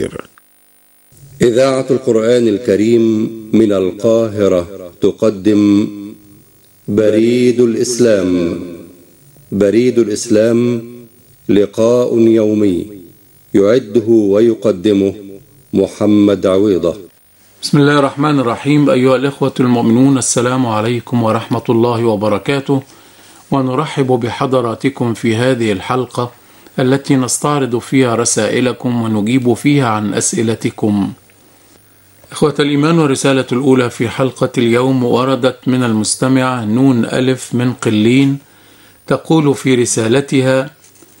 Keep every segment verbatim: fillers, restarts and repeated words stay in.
إذاعة القرآن الكريم من القاهرة تقدم بريد الإسلام. بريد الإسلام لقاء يومي يعده ويقدمه محمد عويضة. بسم الله الرحمن الرحيم. أيها الإخوة المؤمنون، السلام عليكم ورحمة الله وبركاته، ونرحب بحضراتكم في هذه الحلقة التي نستعرض فيها رسائلكم ونجيب فيها عن أسئلتكم. إخوة الإيمان، والرسالة الأولى في حلقة اليوم وردت من المستمعة نون ألف من قلين، تقول في رسالتها: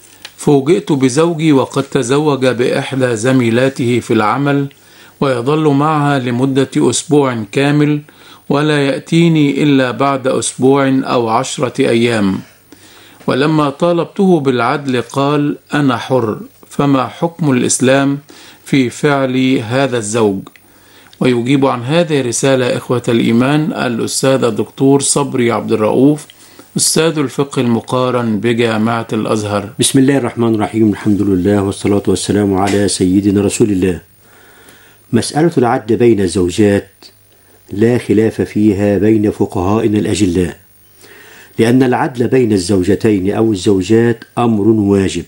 فوجئت بزوجي وقد تزوج بإحدى زميلاته في العمل، ويظل معها لمدة أسبوع كامل، ولا يأتيني إلا بعد أسبوع أو عشرة أيام. ولما طالبته بالعدل قال: أنا حر، فما حكم الإسلام في فعل هذا الزوج؟ ويجيب عن هذه الرسالة إخوة الإيمان الأستاذ الدكتور صبري عبد الرؤوف، أستاذ الفقه المقارن بجامعة الأزهر. بسم الله الرحمن الرحيم، الحمد لله والصلاة والسلام على سيدنا رسول الله. مسألة العدل بين الزوجات لا خلاف فيها بين فقهائنا الأجلاء، لأن العدل بين الزوجتين أو الزوجات أمر واجب،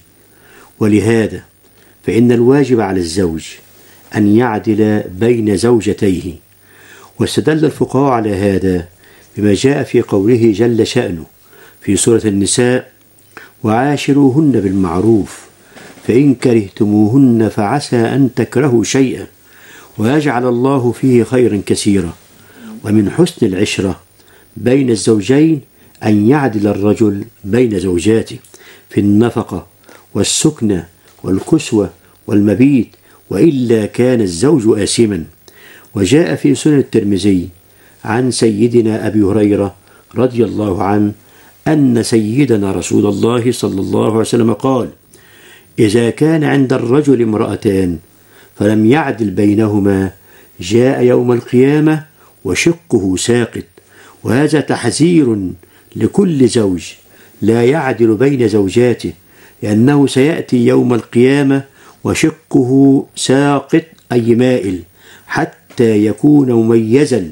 ولهذا فإن الواجب على الزوج أن يعدل بين زوجتيه. واستدل الفقهاء على هذا بما جاء في قوله جل شأنه في سورة النساء: وعاشروهن بالمعروف فإن كرهتموهن فعسى أن تكرهوا شيئا ويجعل الله فيه خيرا كثيرا. ومن حسن العشرة بين الزوجين أن يعدل الرجل بين زوجاته في النفقة والسكنة والكسوة والمبيت، وإلا كان الزوج آثما. وجاء في سنن الترمذي عن سيدنا أبي هريرة رضي الله عنه أن سيدنا رسول الله صلى الله عليه وسلم قال: إذا كان عند الرجل امرأتان فلم يعدل بينهما جاء يوم القيامة وشقه ساقط. وهذا تحذير لكل زوج لا يعدل بين زوجاته، لأنه سيأتي يوم القيامة وشقه ساقط أي مائل، حتى يكون مميزا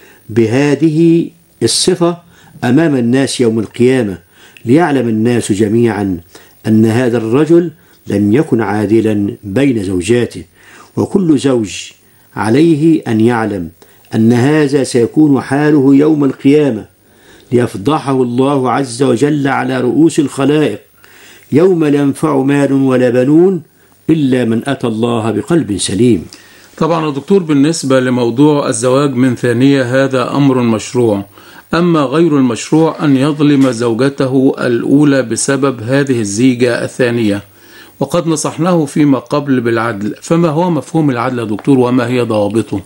بهذه الصفة أمام الناس يوم القيامة، ليعلم الناس جميعا أن هذا الرجل لم يكن عادلا بين زوجاته. وكل زوج عليه أن يعلم أن هذا سيكون حاله يوم القيامة، ليفضحه الله عز وجل على رؤوس الخلائق يوم لا ينفع مال ولا بنون إلا من أتى الله بقلب سليم. طبعا يا دكتور، بالنسبة لموضوع الزواج من ثانية هذا أمر مشروع، أما غير المشروع أن يظلم زوجته الأولى بسبب هذه الزيجة الثانية، وقد نصحناه فيما قبل بالعدل. فما هو مفهوم العدل يا دكتور، وما هي ضوابطه؟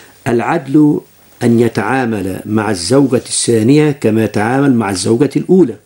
العدل أن يتعامل مع الزوجة الثانية كما يتعامل مع الزوجة الأولى،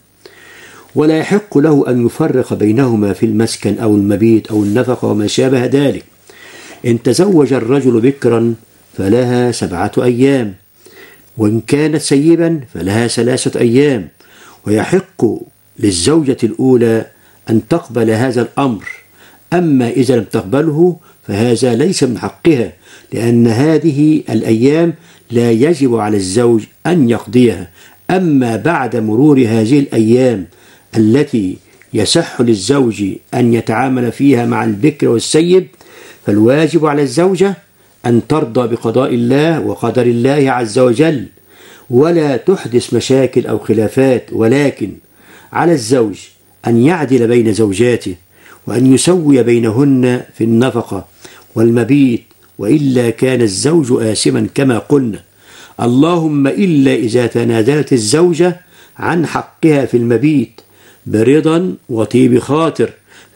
ولا يحق له أن يفرق بينهما في المسكن أو المبيت أو النفقة وما شابه ذلك. إن تزوج الرجل بكرا فلها سبعة أيام، وإن كانت سيبا فلها ثلاثة أيام. ويحق للزوجة الأولى أن تقبل هذا الأمر، أما إذا لم تقبله فهذا ليس من حقها، لأن هذه الأيام لا يجب على الزوج أن يقضيها. أما بعد مرور هذه الأيام التي يصح للزوج أن يتعامل فيها مع البكر والسيب، فالواجب على الزوجة أن ترضى بقضاء الله وقدر الله عز وجل، ولا تحدث مشاكل أو خلافات. ولكن على الزوج أن يعدل بين زوجاته، وأن يسوي بينهن في النفقة والمبيت، وإلا كان الزوج آثما كما قلنا. اللهم إلا إذا تنازلت الزوجة عن حقها في المبيت برضا وطيب خاطر،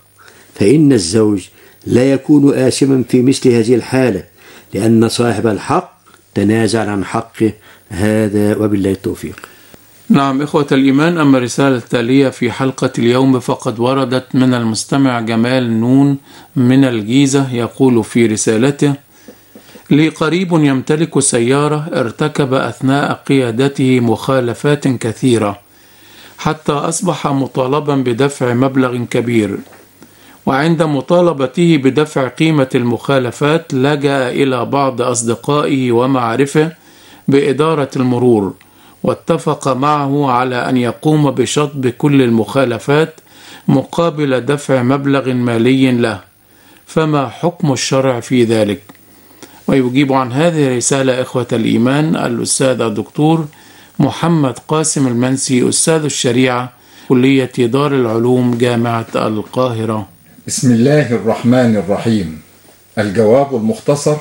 فإن الزوج لا يكون آثما في مثل هذه الحالة، لأن صاحب الحق تنازل عن حقه. هذا وبالله التوفيق. نعم إخوة الإيمان، أما الرسالة التالية في حلقة اليوم فقد وردت من المستمع جمال نون من الجيزة، يقول في رسالته: لي قريب يمتلك سيارة ارتكب أثناء قيادته مخالفات كثيرة، حتى أصبح مطالبا بدفع مبلغ كبير، وعند مطالبته بدفع قيمة المخالفات لجأ إلى بعض أصدقائه ومعارفه بإدارة المرور، واتفق معه على أن يقوم بشطب كل المخالفات مقابل دفع مبلغ مالي له، فما حكم الشرع في ذلك؟ ويجيب عن هذه الرسالة إخوة الإيمان الأستاذ الدكتور محمد قاسم المنسي، أستاذ الشريعة، كلية دار العلوم، جامعة القاهرة. بسم الله الرحمن الرحيم. الجواب المختصر: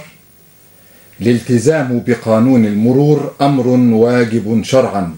الالتزام بقانون المرور أمر واجب شرعا،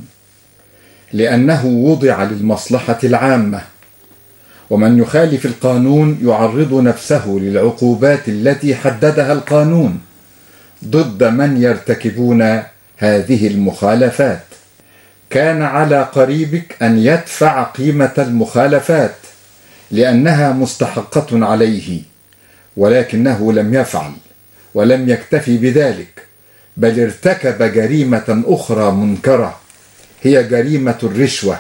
لأنه وضع للمصلحة العامة، ومن يخالف القانون يعرض نفسه للعقوبات التي حددها القانون ضد من يرتكبون هذه المخالفات. كان على قريبك أن يدفع قيمة المخالفات لأنها مستحقة عليه، ولكنه لم يفعل ولم يكتفي بذلك، بل ارتكب جريمة أخرى منكرة، هي جريمة الرشوة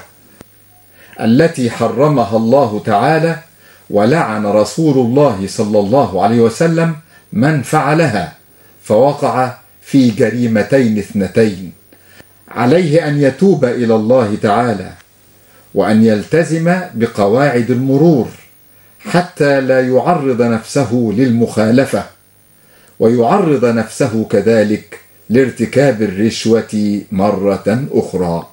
التي حرمها الله تعالى، ولعن رسول الله صلى الله عليه وسلم من فعلها، فوقع في جريمتين اثنتين. عليه أن يتوب إلى الله تعالى، وأن يلتزم بقواعد المرور حتى لا يعرض نفسه للمخالفة، ويعرض نفسه كذلك لارتكاب الرشوة مرة أخرى.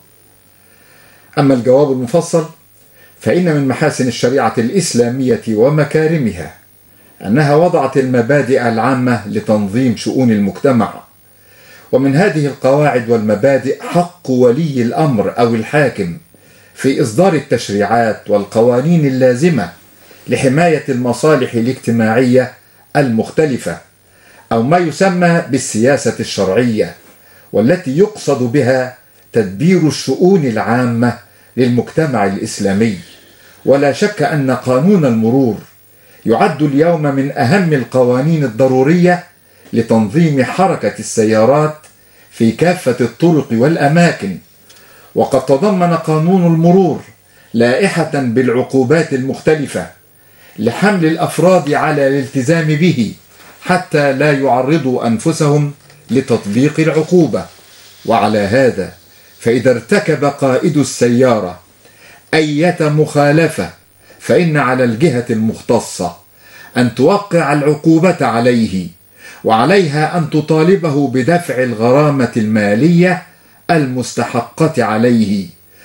أما الجواب المفصل، فإن من محاسن الشريعة الإسلامية ومكارمها أنها وضعت المبادئ العامة لتنظيم شؤون المجتمع، ومن هذه القواعد والمبادئ حق ولي الأمر أو الحاكم في إصدار التشريعات والقوانين اللازمة لحماية المصالح الاجتماعية المختلفة، أو ما يسمى بالسياسة الشرعية، والتي يقصد بها تدبير الشؤون العامة للمجتمع الإسلامي. ولا شك أن قانون المرور يعد اليوم من أهم القوانين الضرورية لتنظيم حركة السيارات في كافة الطرق والأماكن، وقد تضمن قانون المرور لائحة بالعقوبات المختلفة لحمل الأفراد على الالتزام به حتى لا يعرضوا أنفسهم لتطبيق العقوبة. وعلى هذا فإذا ارتكب قائد السيارة أية مخالفة، فإن على الجهة المختصة أن توقع العقوبة عليه، وعليها أن تطالبه بدفع الغرامة المالية المستحقة عليه،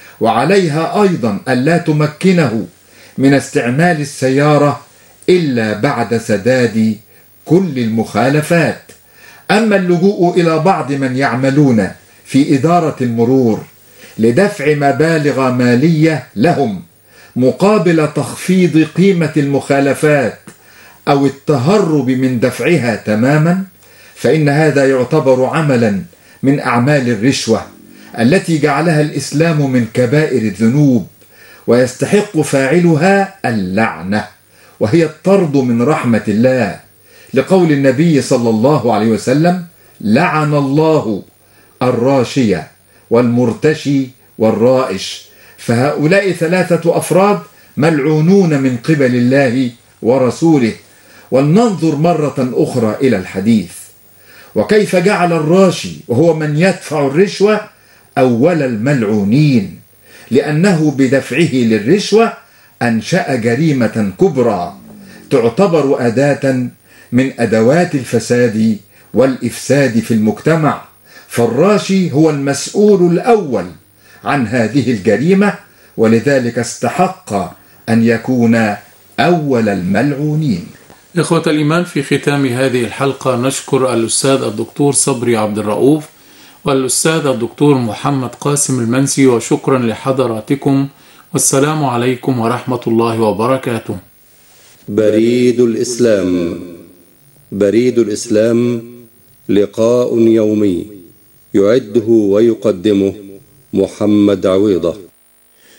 وعليها أيضا ألا تمكنه من استعمال السيارة إلا بعد سداد كل المخالفات. أما اللجوء إلى بعض من يعملون في إدارة المرور لدفع مبالغ مالية لهم مقابل تخفيض قيمة المخالفات أو التهرب من دفعها تماما، فإن هذا يعتبر عملا من أعمال الرشوة التي جعلها الإسلام من كبائر الذنوب، ويستحق فاعلها اللعنة، وهي الطرد من رحمة الله، لقول النبي صلى الله عليه وسلم: لعن الله الراشي والمرتشي والرائش. فهؤلاء ثلاثة أفراد ملعونون من قبل الله ورسوله. ولننظر مرة أخرى إلى الحديث، وكيف جعل الراشي وهو من يدفع الرشوة أول الملعونين، لأنه بدفعه للرشوة أنشأ جريمة كبرى تعتبر أداة من أدوات الفساد والإفساد في المجتمع، فالراشي هو المسؤول الأول عن هذه الجريمة، ولذلك استحق أن يكون أول الملعونين. إخوة الإيمان، في ختام هذه الحلقة نشكر الأستاذ الدكتور صبري عبد الرؤوف والأستاذ الدكتور محمد قاسم المنسي، وشكرا لحضراتكم، والسلام عليكم ورحمة الله وبركاته. بريد الإسلام. بريد الإسلام لقاء يومي يعده ويقدمه محمد عويضة.